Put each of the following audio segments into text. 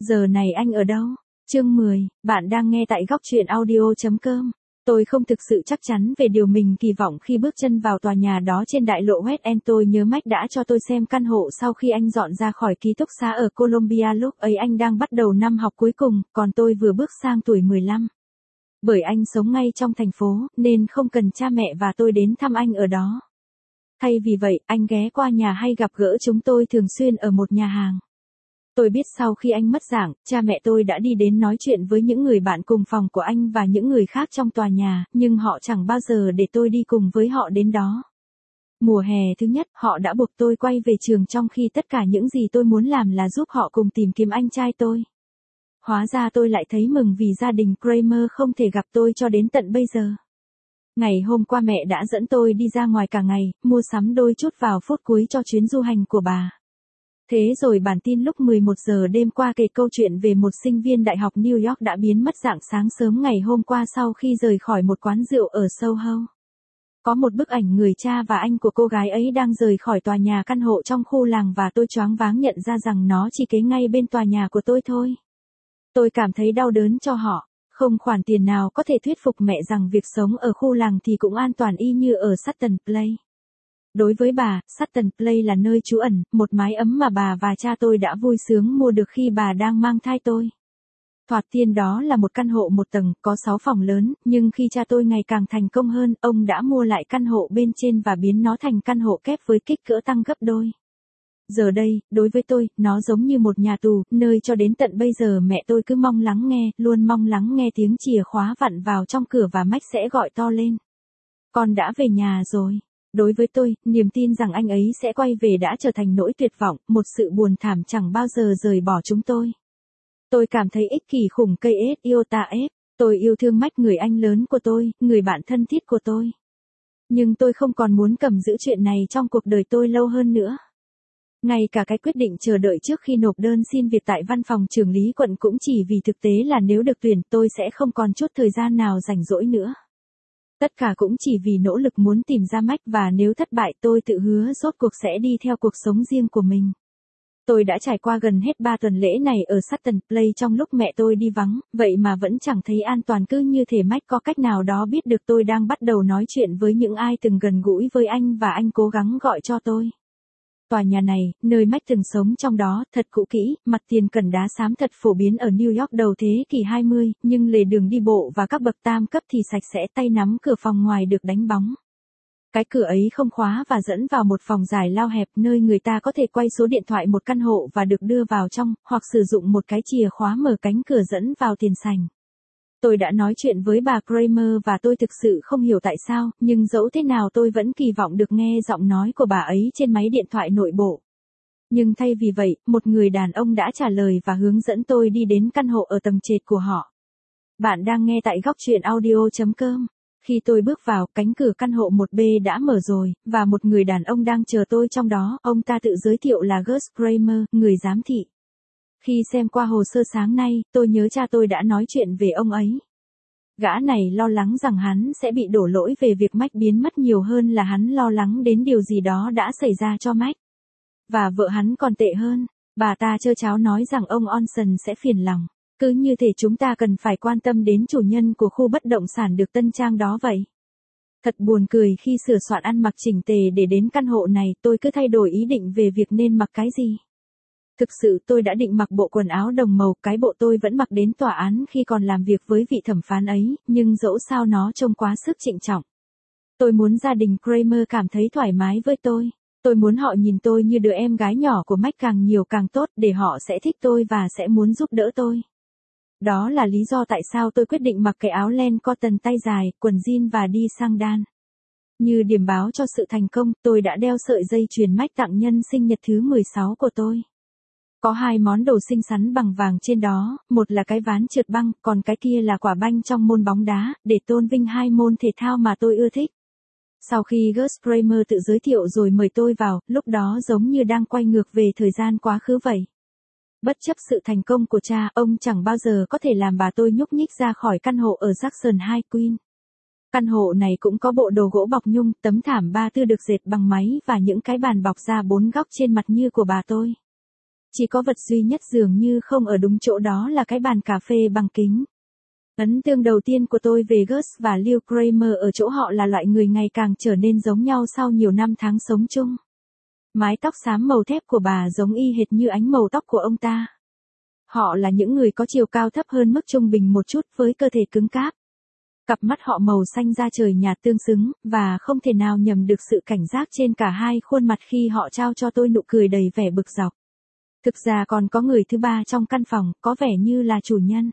Giờ này anh ở đâu? Chương 10, bạn đang nghe tại góc truyện audio.com. Tôi không thực sự chắc chắn về điều mình kỳ vọng khi bước chân vào tòa nhà đó trên đại lộ West End. Tôi nhớ Mike đã cho tôi xem căn hộ sau khi anh dọn ra khỏi ký túc xá ở Columbia. Lúc ấy anh đang bắt đầu năm học cuối cùng, còn tôi vừa bước sang tuổi 15. Bởi anh sống ngay trong thành phố, nên không cần cha mẹ và tôi đến thăm anh ở đó. Thay vì vậy, anh ghé qua nhà hay gặp gỡ chúng tôi thường xuyên ở một nhà hàng. Tôi biết sau khi anh mất dạng, cha mẹ tôi đã đi đến nói chuyện với những người bạn cùng phòng của anh và những người khác trong tòa nhà, nhưng họ chẳng bao giờ để tôi đi cùng với họ đến đó. Mùa hè thứ nhất, họ đã buộc tôi quay về trường trong khi tất cả những gì tôi muốn làm là giúp họ cùng tìm kiếm anh trai tôi. Hóa ra tôi lại thấy mừng vì gia đình Kramer không thể gặp tôi cho đến tận bây giờ. Ngày hôm qua mẹ đã dẫn tôi đi ra ngoài cả ngày, mua sắm đôi chút vào phút cuối cho chuyến du hành của bà. Thế rồi bản tin lúc 11 giờ đêm qua kể câu chuyện về một sinh viên đại học New York đã biến mất rạng sáng sớm ngày hôm qua sau khi rời khỏi một quán rượu ở Soho. Có một bức ảnh người cha và anh của cô gái ấy đang rời khỏi tòa nhà căn hộ trong khu làng và tôi choáng váng nhận ra rằng nó chỉ kế ngay bên tòa nhà của tôi thôi. Tôi cảm thấy đau đớn cho họ. Không khoản tiền nào có thể thuyết phục mẹ rằng việc sống ở khu làng thì cũng an toàn y như ở Sutton Place. Đối với bà, Sutton Place là nơi trú ẩn, một mái ấm mà bà và cha tôi đã vui sướng mua được khi bà đang mang thai tôi. Thoạt tiên đó là một căn hộ một tầng, có 6 phòng lớn, nhưng khi cha tôi ngày càng thành công hơn, ông đã mua lại căn hộ bên trên và biến nó thành căn hộ kép với kích cỡ tăng gấp đôi. Giờ đây, đối với tôi, nó giống như một nhà tù, nơi cho đến tận bây giờ mẹ tôi cứ luôn mong lắng nghe tiếng chìa khóa vặn vào trong cửa và Mike sẽ gọi to lên. Con đã về nhà rồi. Đối với tôi, niềm tin rằng anh ấy sẽ quay về đã trở thành nỗi tuyệt vọng, một sự buồn thảm chẳng bao giờ rời bỏ chúng tôi. Tôi cảm thấy ích kỷ khủng cây iota F. Tôi yêu thương Mike, người anh lớn của tôi, người bạn thân thiết của tôi. Nhưng tôi không còn muốn cầm giữ chuyện này trong cuộc đời tôi lâu hơn nữa. Ngay cả cái quyết định chờ đợi trước khi nộp đơn xin việc tại văn phòng trưởng lý quận cũng chỉ vì thực tế là nếu được tuyển tôi sẽ không còn chút thời gian nào rảnh rỗi nữa. Tất cả cũng chỉ vì nỗ lực muốn tìm ra Mike và nếu thất bại tôi tự hứa rốt cuộc sẽ đi theo cuộc sống riêng của mình. Tôi đã trải qua gần hết 3 tuần lễ này ở Sutton Place trong lúc mẹ tôi đi vắng, vậy mà vẫn chẳng thấy an toàn, cứ như thể Mike có cách nào đó biết được tôi đang bắt đầu nói chuyện với những ai từng gần gũi với anh và anh cố gắng gọi cho tôi. Tòa nhà này, nơi Mike từng sống trong đó, thật cũ kỹ, mặt tiền cần đá xám thật phổ biến ở New York đầu thế kỷ 20, nhưng lề đường đi bộ và các bậc tam cấp thì sạch sẽ, tay nắm cửa phòng ngoài được đánh bóng. Cái cửa ấy không khóa và dẫn vào một phòng dài lao hẹp nơi người ta có thể quay số điện thoại một căn hộ và được đưa vào trong, hoặc sử dụng một cái chìa khóa mở cánh cửa dẫn vào tiền sảnh. Tôi đã nói chuyện với bà Kramer và tôi thực sự không hiểu tại sao, nhưng dẫu thế nào tôi vẫn kỳ vọng được nghe giọng nói của bà ấy trên máy điện thoại nội bộ. Nhưng thay vì vậy, một người đàn ông đã trả lời và hướng dẫn tôi đi đến căn hộ ở tầng trệt của họ. Bạn đang nghe tại góc truyện audio.com. Khi tôi bước vào, cánh cửa căn hộ 1B đã mở rồi, và một người đàn ông đang chờ tôi trong đó. Ông ta tự giới thiệu là Gus Kramer, người giám thị. Khi xem qua hồ sơ sáng nay, tôi nhớ cha tôi đã nói chuyện về ông ấy. Gã này lo lắng rằng hắn sẽ bị đổ lỗi về việc Mike biến mất nhiều hơn là hắn lo lắng đến điều gì đó đã xảy ra cho Mike. Và vợ hắn còn tệ hơn, bà ta trơ tráo nói rằng ông Olson sẽ phiền lòng. Cứ như thể chúng ta cần phải quan tâm đến chủ nhân của khu bất động sản được tân trang đó vậy. Thật buồn cười khi sửa soạn ăn mặc chỉnh tề để đến căn hộ này, tôi cứ thay đổi ý định về việc nên mặc cái gì. Thực sự tôi đã định mặc bộ quần áo đồng màu, cái bộ tôi vẫn mặc đến tòa án khi còn làm việc với vị thẩm phán ấy, nhưng dẫu sao nó trông quá sức trịnh trọng. Tôi muốn gia đình Kramer cảm thấy thoải mái với tôi. Tôi muốn họ nhìn tôi như đứa em gái nhỏ của Mike, càng nhiều càng tốt, để họ sẽ thích tôi và sẽ muốn giúp đỡ tôi. Đó là lý do tại sao tôi quyết định mặc cái áo len cotton tay dài, quần jean và đi sang đan. Như điểm báo cho sự thành công, tôi đã đeo sợi dây chuyền Mike tặng nhân sinh nhật thứ 16 của tôi. Có 2 món đồ xinh xắn bằng vàng trên đó, một là cái ván trượt băng, còn cái kia là quả banh trong môn bóng đá, để tôn vinh 2 môn thể thao mà tôi ưa thích. Sau khi Gus Kramer tự giới thiệu rồi mời tôi vào, lúc đó giống như đang quay ngược về thời gian quá khứ vậy. Bất chấp sự thành công của cha, ông chẳng bao giờ có thể làm bà tôi nhúc nhích ra khỏi căn hộ ở Jackson High Queen. Căn hộ này cũng có bộ đồ gỗ bọc nhung, tấm thảm ba tư được dệt bằng máy và những cái bàn bọc da 4 góc trên mặt như của bà tôi. Chỉ có vật duy nhất dường như không ở đúng chỗ, đó là cái bàn cà phê bằng kính. Ấn tượng đầu tiên của tôi về Gus và Leo Kramer ở chỗ họ là loại người ngày càng trở nên giống nhau sau nhiều năm tháng sống chung. Mái tóc xám màu thép của bà giống y hệt như ánh màu tóc của ông ta. Họ là những người có chiều cao thấp hơn mức trung bình một chút với cơ thể cứng cáp. Cặp mắt họ màu xanh da trời nhạt tương xứng, và không thể nào nhầm được sự cảnh giác trên cả hai khuôn mặt khi họ trao cho tôi nụ cười đầy vẻ bực dọc. Thực ra còn có người thứ ba trong căn phòng, có vẻ như là chủ nhân.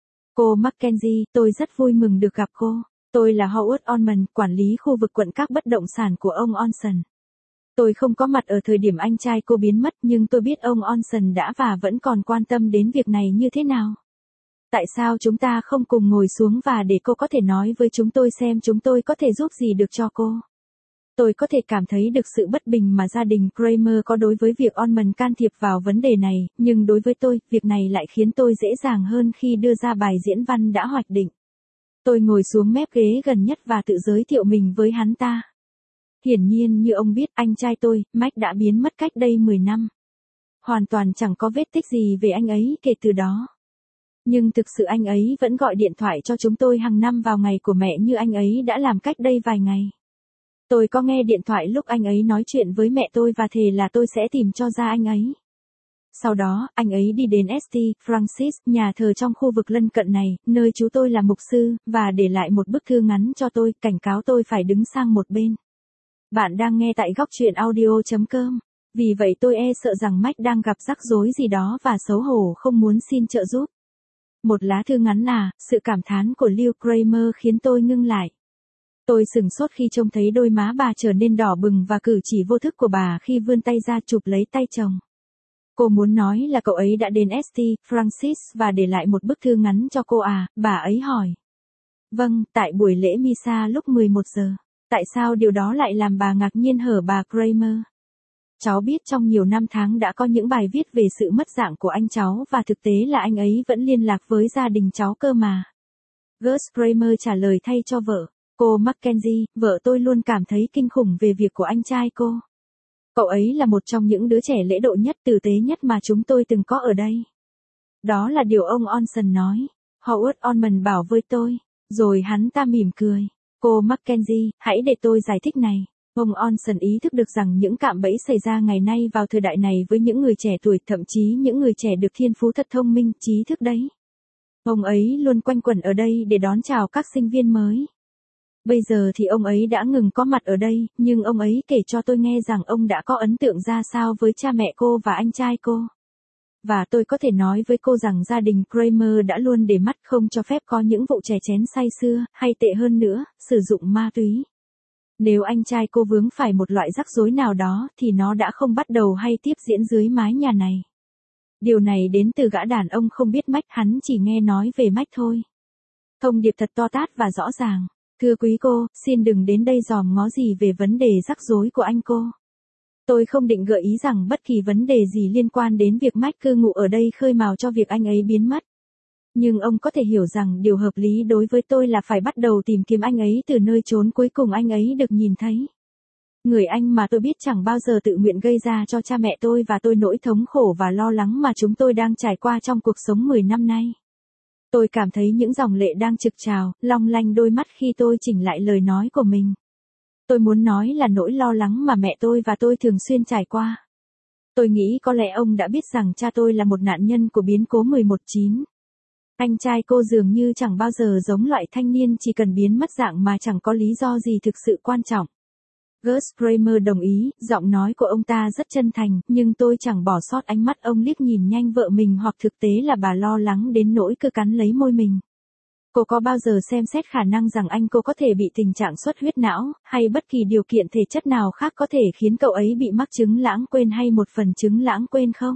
Cô Mackenzie, tôi rất vui mừng được gặp cô. Tôi là Howard Orman, quản lý khu vực quận các bất động sản của ông Olson. Tôi không có mặt ở thời điểm anh trai cô biến mất, nhưng tôi biết ông Olson đã và vẫn còn quan tâm đến việc này như thế nào. Tại sao chúng ta không cùng ngồi xuống và để cô có thể nói với chúng tôi xem chúng tôi có thể giúp gì được cho cô? Tôi có thể cảm thấy được sự bất bình mà gia đình Kramer có đối với việc Orman can thiệp vào vấn đề này, nhưng đối với tôi, việc này lại khiến tôi dễ dàng hơn khi đưa ra bài diễn văn đã hoạch định. Tôi ngồi xuống mép ghế gần nhất và tự giới thiệu mình với hắn ta. Hiển nhiên như ông biết, anh trai tôi, Mike đã biến mất cách đây 10 năm. Hoàn toàn chẳng có vết tích gì về anh ấy kể từ đó. Nhưng thực sự anh ấy vẫn gọi điện thoại cho chúng tôi hàng năm vào ngày của mẹ như anh ấy đã làm cách đây vài ngày. Tôi có nghe điện thoại lúc anh ấy nói chuyện với mẹ tôi và thề là tôi sẽ tìm cho ra anh ấy. Sau đó, anh ấy đi đến St. Francis, nhà thờ trong khu vực lân cận này, nơi chú tôi là mục sư, và để lại một bức thư ngắn cho tôi, cảnh cáo tôi phải đứng sang một bên. Bạn đang nghe tại góc truyện audio.com. Vì vậy tôi sợ rằng Mike đang gặp rắc rối gì đó và xấu hổ không muốn xin trợ giúp. Một lá thư ngắn sự cảm thán của Leo Kramer khiến tôi ngưng lại. Tôi sửng sốt khi trông thấy đôi má bà trở nên đỏ bừng và cử chỉ vô thức của bà khi vươn tay ra chụp lấy tay chồng. Cô muốn nói là cậu ấy đã đến St. Francis và để lại một bức thư ngắn cho cô à, bà ấy hỏi. Vâng, tại buổi lễ Misa lúc 11 giờ. Tại sao điều đó lại làm bà ngạc nhiên hở bà Kramer? Cháu biết trong nhiều năm tháng đã có những bài viết về sự mất dạng của anh cháu và thực tế là anh ấy vẫn liên lạc với gia đình cháu cơ mà. Gus Kramer trả lời thay cho vợ. Cô Mackenzie, vợ tôi luôn cảm thấy kinh khủng về việc của anh trai cô. Cậu ấy là một trong những đứa trẻ lễ độ nhất, tử tế nhất mà chúng tôi từng có ở đây. Đó là điều ông Olson nói. Howard Orman bảo với tôi. Rồi hắn ta mỉm cười. Cô Mackenzie, hãy để tôi giải thích này. Ông Olson ý thức được rằng những cạm bẫy xảy ra ngày nay vào thời đại này với những người trẻ tuổi, thậm chí những người trẻ được thiên phú thật thông minh, trí thức đấy. Ông ấy luôn quanh quẩn ở đây để đón chào các sinh viên mới. Bây giờ thì ông ấy đã ngừng có mặt ở đây, nhưng ông ấy kể cho tôi nghe rằng ông đã có ấn tượng ra sao với cha mẹ cô và anh trai cô. Và tôi có thể nói với cô rằng gia đình Kramer đã luôn để mắt không cho phép có những vụ chè chén say sưa, hay tệ hơn nữa, sử dụng ma túy. Nếu anh trai cô vướng phải một loại rắc rối nào đó thì nó đã không bắt đầu hay tiếp diễn dưới mái nhà này. Điều này đến từ gã đàn ông không biết Mike, hắn chỉ nghe nói về Mike thôi. Thông điệp thật to tát và rõ ràng. Thưa quý cô, xin đừng đến đây dòm ngó gì về vấn đề rắc rối của anh cô. Tôi không định gợi ý rằng bất kỳ vấn đề gì liên quan đến việc Mike cư ngụ ở đây khơi mào cho việc anh ấy biến mất. Nhưng ông có thể hiểu rằng điều hợp lý đối với tôi là phải bắt đầu tìm kiếm anh ấy từ nơi chốn cuối cùng anh ấy được nhìn thấy. Người anh mà tôi biết chẳng bao giờ tự nguyện gây ra cho cha mẹ tôi và tôi nỗi thống khổ và lo lắng mà chúng tôi đang trải qua trong cuộc sống 10 năm nay. Tôi cảm thấy những dòng lệ đang trực trào, long lanh đôi mắt khi tôi chỉnh lại lời nói của mình. Tôi muốn nói là nỗi lo lắng mà mẹ tôi và tôi thường xuyên trải qua. Tôi nghĩ có lẽ ông đã biết rằng cha tôi là một nạn nhân của biến cố 11/9. Anh trai cô dường như chẳng bao giờ giống loại thanh niên chỉ cần biến mất dạng mà chẳng có lý do gì thực sự quan trọng. Gus Kramer đồng ý, giọng nói của ông ta rất chân thành, nhưng tôi chẳng bỏ sót ánh mắt ông liếc nhìn nhanh vợ mình, hoặc thực tế là bà lo lắng đến nỗi cứ cắn lấy môi mình. Cô có bao giờ xem xét khả năng rằng anh cô có thể bị tình trạng xuất huyết não, hay bất kỳ điều kiện thể chất nào khác có thể khiến cậu ấy bị mắc chứng lãng quên hay một phần chứng lãng quên không?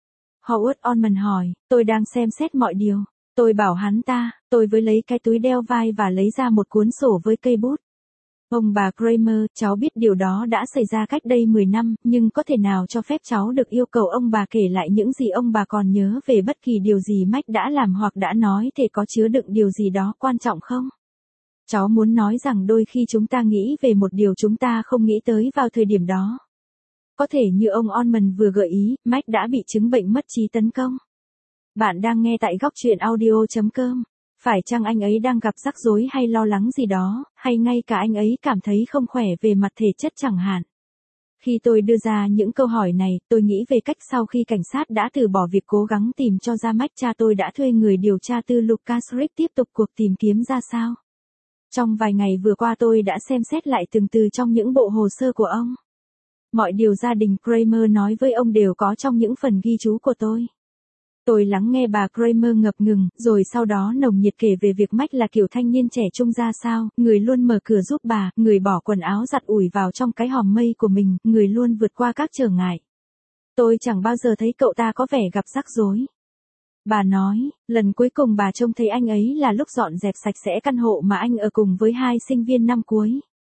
Howard Orman hỏi, tôi đang xem xét mọi điều. Tôi bảo hắn ta, tôi với lấy cái túi đeo vai và lấy ra một cuốn sổ với cây bút. Ông bà Kramer, cháu biết điều đó đã xảy ra cách đây 10 năm, nhưng có thể nào cho phép cháu được yêu cầu ông bà kể lại những gì ông bà còn nhớ về bất kỳ điều gì Mike đã làm hoặc đã nói, thể có chứa đựng điều gì đó quan trọng không? Cháu muốn nói rằng đôi khi chúng ta nghĩ về một điều chúng ta không nghĩ tới vào thời điểm đó. Có thể như ông Orman vừa gợi ý, Mike đã bị chứng bệnh mất trí tấn công. Bạn đang nghe tại góc truyện audio.com. Phải chăng anh ấy đang gặp rắc rối hay lo lắng gì đó, hay ngay cả anh ấy cảm thấy không khỏe về mặt thể chất chẳng hạn? Khi tôi đưa ra những câu hỏi này, tôi nghĩ về cách sau khi cảnh sát đã từ bỏ việc cố gắng tìm cho ra Mike, cha tôi đã thuê người điều tra tư Lucas Rick tiếp tục cuộc tìm kiếm ra sao. Trong vài ngày vừa qua tôi đã xem xét lại từng từ trong những bộ hồ sơ của ông. Mọi điều gia đình Kramer nói với ông đều có trong những phần ghi chú của tôi. Tôi lắng nghe bà Kramer ngập ngừng, rồi sau đó nồng nhiệt kể về việc Mike là kiểu thanh niên trẻ trung ra sao, người luôn mở cửa giúp bà, người bỏ quần áo giặt ủi vào trong cái hòm mây của mình, người luôn vượt qua các trở ngại. Tôi chẳng bao giờ thấy cậu ta có vẻ gặp rắc rối. Bà nói, lần cuối cùng bà trông thấy anh ấy là lúc dọn dẹp sạch sẽ căn hộ mà anh ở cùng với 2 sinh viên năm cuối.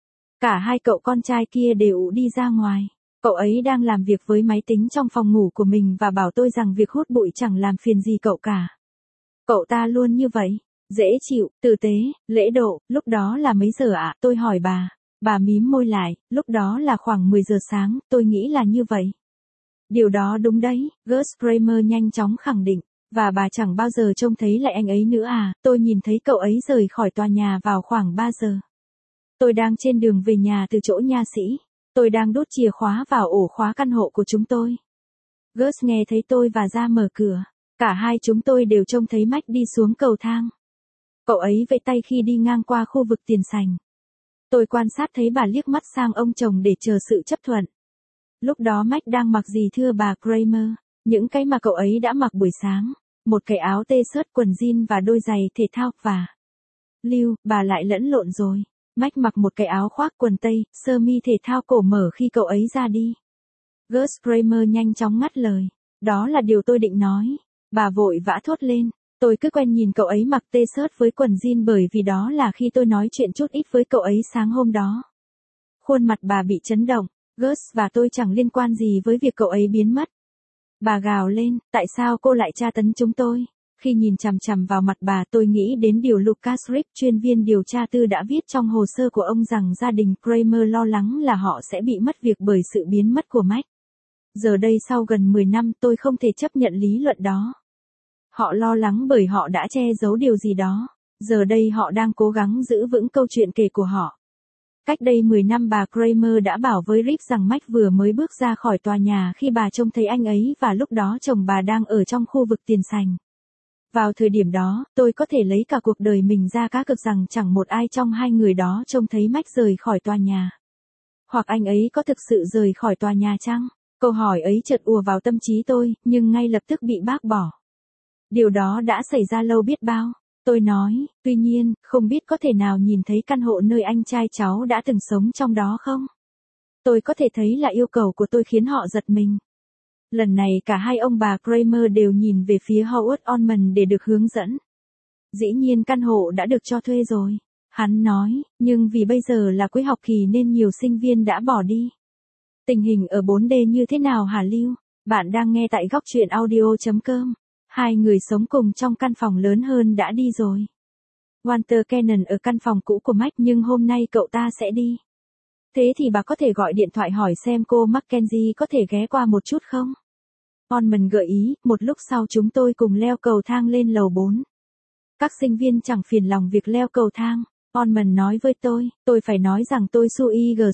Cả 2 cậu con trai kia đều đi ra ngoài. Cậu ấy đang làm việc với máy tính trong phòng ngủ của mình và bảo tôi rằng việc hút bụi chẳng làm phiền gì cậu cả. Cậu ta luôn như vậy, dễ chịu, tử tế, lễ độ. Lúc đó là mấy giờ ạ? Tôi hỏi bà. Bà mím môi lại, lúc đó là khoảng 10 giờ sáng, tôi nghĩ là như vậy. Điều đó đúng đấy, Gus Kramer nhanh chóng khẳng định. Và bà chẳng bao giờ trông thấy lại anh ấy nữa à? Tôi nhìn thấy cậu ấy rời khỏi tòa nhà vào khoảng 3 giờ. Tôi đang trên đường về nhà từ chỗ nha sĩ. Tôi đang đút chìa khóa vào ổ khóa căn hộ của chúng tôi. Gus nghe thấy tôi và ra mở cửa. Cả hai chúng tôi đều trông thấy Mike đi xuống cầu thang. Cậu ấy vẫy tay khi đi ngang qua khu vực tiền sảnh. Tôi quan sát thấy bà liếc mắt sang ông chồng để chờ sự chấp thuận. Lúc đó Mike đang mặc gì thưa bà Kramer? Những cái mà cậu ấy đã mặc buổi sáng. Một cái áo t-shirt, quần jean và đôi giày thể thao và... Lưu, bà lại lẫn lộn rồi. Mike mặc một cái áo khoác quần tây, sơ mi thể thao cổ mở khi cậu ấy ra đi. Gus Kramer nhanh chóng ngắt lời. Đó là điều tôi định nói. Bà vội vã thốt lên. Tôi cứ quen nhìn cậu ấy mặc t-shirt với quần jean bởi vì đó là khi tôi nói chuyện chút ít với cậu ấy sáng hôm đó. Khuôn mặt bà bị chấn động. Gus và tôi chẳng liên quan gì với việc cậu ấy biến mất. Bà gào lên, tại sao cô lại tra tấn chúng tôi? Khi nhìn chằm chằm vào mặt bà, tôi nghĩ đến điều Lucas Rick, chuyên viên điều tra tư đã viết trong hồ sơ của ông rằng gia đình Kramer lo lắng là họ sẽ bị mất việc bởi sự biến mất của Mike. Giờ đây sau gần 10 năm tôi không thể chấp nhận lý luận đó. Họ lo lắng bởi họ đã che giấu điều gì đó. Giờ đây họ đang cố gắng giữ vững câu chuyện kể của họ. Cách đây 10 năm bà Kramer đã bảo với Rick rằng Mike vừa mới bước ra khỏi tòa nhà khi bà trông thấy anh ấy và lúc đó chồng bà đang ở trong khu vực tiền sảnh. Vào thời điểm đó, tôi có thể lấy cả cuộc đời mình ra cá cược rằng chẳng một ai trong hai người đó trông thấy Mike rời khỏi tòa nhà. Hoặc anh ấy có thực sự rời khỏi tòa nhà chăng? Câu hỏi ấy chợt ùa vào tâm trí tôi, nhưng ngay lập tức bị bác bỏ. Điều đó đã xảy ra lâu biết bao. Tôi nói, tuy nhiên, không biết có thể nào nhìn thấy căn hộ nơi anh trai cháu đã từng sống trong đó không? Tôi có thể thấy là yêu cầu của tôi khiến họ giật mình. Lần này cả hai ông bà Kramer đều nhìn về phía Howard Orman để được hướng dẫn. Dĩ nhiên căn hộ đã được cho thuê rồi. Hắn nói, nhưng vì bây giờ là cuối học kỳ nên nhiều sinh viên đã bỏ đi. Tình hình ở 4D như thế nào hả Lưu? Bạn đang nghe tại góc truyện audio.com. Hai người sống cùng trong căn phòng lớn hơn đã đi rồi. Walter Cannon ở căn phòng cũ của Mike nhưng hôm nay cậu ta sẽ đi. Thế thì bà có thể gọi điện thoại hỏi xem cô Mackenzie có thể ghé qua một chút không? Orman gợi ý, một lúc sau chúng tôi cùng leo cầu thang lên lầu 4. Các sinh viên chẳng phiền lòng việc leo cầu thang. Orman nói với tôi phải nói rằng tôi su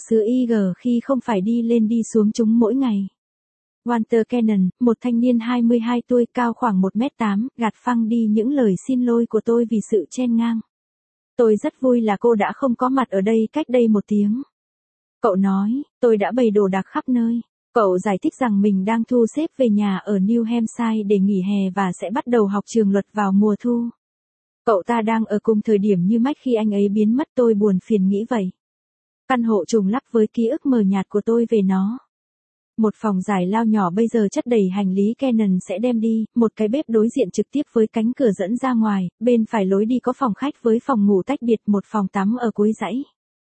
IG khi không phải đi lên đi xuống chúng mỗi ngày. Walter Cannon, một thanh niên 22 tuổi cao khoảng 1m8, gạt phăng đi những lời xin lỗi của tôi vì sự chen ngang. Tôi rất vui là cô đã không có mặt ở đây cách đây 1 tiếng. Cậu nói, tôi đã bày đồ đạc khắp nơi. Cậu giải thích rằng mình đang thu xếp về nhà ở New Hampshire để nghỉ hè và sẽ bắt đầu học trường luật vào mùa thu. Cậu ta đang ở cùng thời điểm như Mike khi anh ấy biến mất, tôi buồn phiền nghĩ vậy. Căn hộ trùng lắp với ký ức mờ nhạt của tôi về nó. Một phòng giải lao nhỏ bây giờ chất đầy hành lý Cannon sẽ đem đi, một cái bếp đối diện trực tiếp với cánh cửa dẫn ra ngoài, bên phải lối đi có phòng khách với phòng ngủ tách biệt, một phòng tắm ở cuối dãy.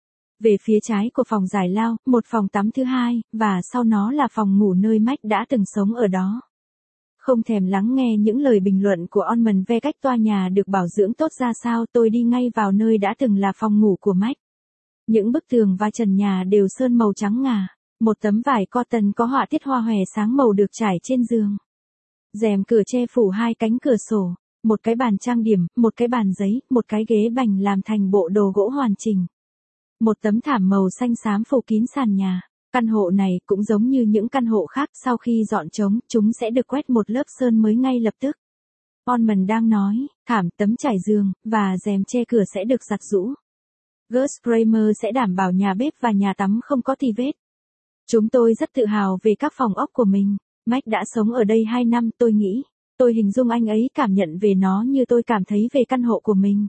Về phía trái của phòng giải lao, một phòng tắm thứ hai, và sau nó là phòng ngủ nơi Mike đã từng sống ở đó. Không thèm lắng nghe những lời bình luận của Orman về cách tòa nhà được bảo dưỡng tốt ra sao, tôi đi ngay vào nơi đã từng là phòng ngủ của Mike. Những bức tường và trần nhà đều sơn màu trắng ngà. Một tấm vải cotton có họa tiết hoa hòe sáng màu được trải trên giường. Rèm cửa che phủ hai cánh cửa sổ, một cái bàn trang điểm, một cái bàn giấy, một cái ghế bành làm thành bộ đồ gỗ hoàn chỉnh. Một tấm thảm màu xanh xám phủ kín sàn nhà. Căn hộ này cũng giống như những căn hộ khác, sau khi dọn trống, chúng sẽ được quét một lớp sơn mới ngay lập tức. Ormond đang nói, thảm, tấm trải giường, và rèm che cửa sẽ được giặt giũ. Gus Kramer sẽ đảm bảo nhà bếp và nhà tắm không có tì vết. Chúng tôi rất tự hào về các phòng ốc của mình. Mike đã sống ở đây 2 năm, tôi nghĩ. Tôi hình dung anh ấy cảm nhận về nó như tôi cảm thấy về căn hộ của mình.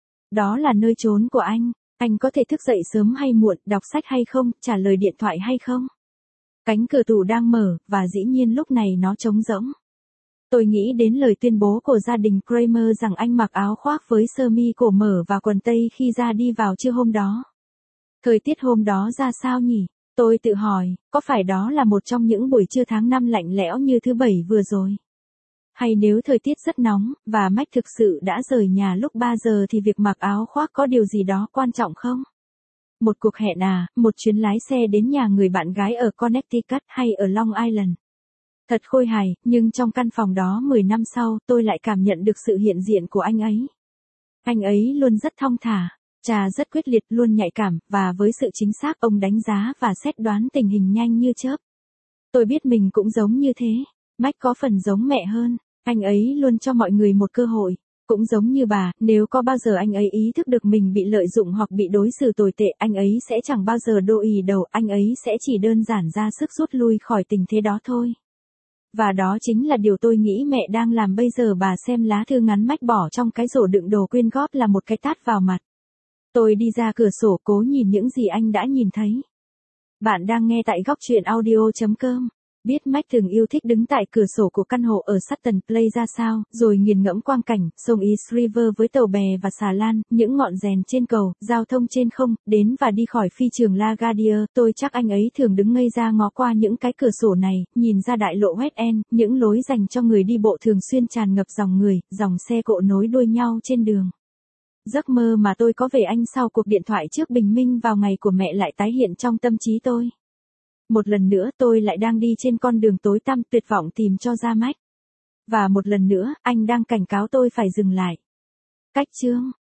Đó là nơi trốn của anh. Anh có thể thức dậy sớm hay muộn, đọc sách hay không, trả lời điện thoại hay không. Cánh cửa tủ đang mở, và dĩ nhiên lúc này nó trống rỗng. Tôi nghĩ đến lời tuyên bố của gia đình Kramer rằng anh mặc áo khoác với sơ mi cổ mở và quần tây khi ra đi vào trưa hôm đó. Thời tiết hôm đó ra sao nhỉ? Tôi tự hỏi, có phải đó là một trong những buổi trưa tháng 5 lạnh lẽo như thứ Bảy vừa rồi? Hay nếu thời tiết rất nóng, và Mike thực sự đã rời nhà lúc 3 giờ thì việc mặc áo khoác có điều gì đó quan trọng không? Một cuộc hẹn à, một chuyến lái xe đến nhà người bạn gái ở Connecticut hay ở Long Island. Thật khôi hài, nhưng trong căn phòng đó 10 năm sau, tôi lại cảm nhận được sự hiện diện của anh ấy. Anh ấy luôn rất thong thả, trà rất quyết liệt, luôn nhạy cảm, và với sự chính xác ông đánh giá và xét đoán tình hình nhanh như chớp. Tôi biết mình cũng giống như thế. Mike có phần giống mẹ hơn, anh ấy luôn cho mọi người một cơ hội. Cũng giống như bà, nếu có bao giờ anh ấy ý thức được mình bị lợi dụng hoặc bị đối xử tồi tệ, anh ấy sẽ chẳng bao giờ đô ì đầu, anh ấy sẽ chỉ đơn giản ra sức rút lui khỏi tình thế đó thôi. Và đó chính là điều tôi nghĩ mẹ đang làm bây giờ. Bà xem lá thư ngắn Mike bỏ trong cái rổ đựng đồ quyên góp là một cái tát vào mặt. Tôi đi ra cửa sổ cố nhìn những gì anh đã nhìn thấy. Bạn đang nghe tại góc truyện audio.com. Biết Mike thường yêu thích đứng tại cửa sổ của căn hộ ở Sutton Place ra sao, rồi nghiền ngẫm quang cảnh, sông East River với tàu bè và xà lan, những ngọn rèn trên cầu, giao thông trên không, đến và đi khỏi phi trường LaGuardia. Tôi chắc anh ấy thường đứng ngây ra ngó qua những cái cửa sổ này, nhìn ra đại lộ West End, những lối dành cho người đi bộ thường xuyên tràn ngập dòng người, dòng xe cộ nối đuôi nhau trên đường. Giấc mơ mà tôi có về anh sau cuộc điện thoại trước bình minh vào ngày của mẹ lại tái hiện trong tâm trí tôi. Một lần nữa tôi lại đang đi trên con đường tối tăm tuyệt vọng tìm cho ra Mike. Và một lần nữa, anh đang cảnh cáo tôi phải dừng lại. Cách chương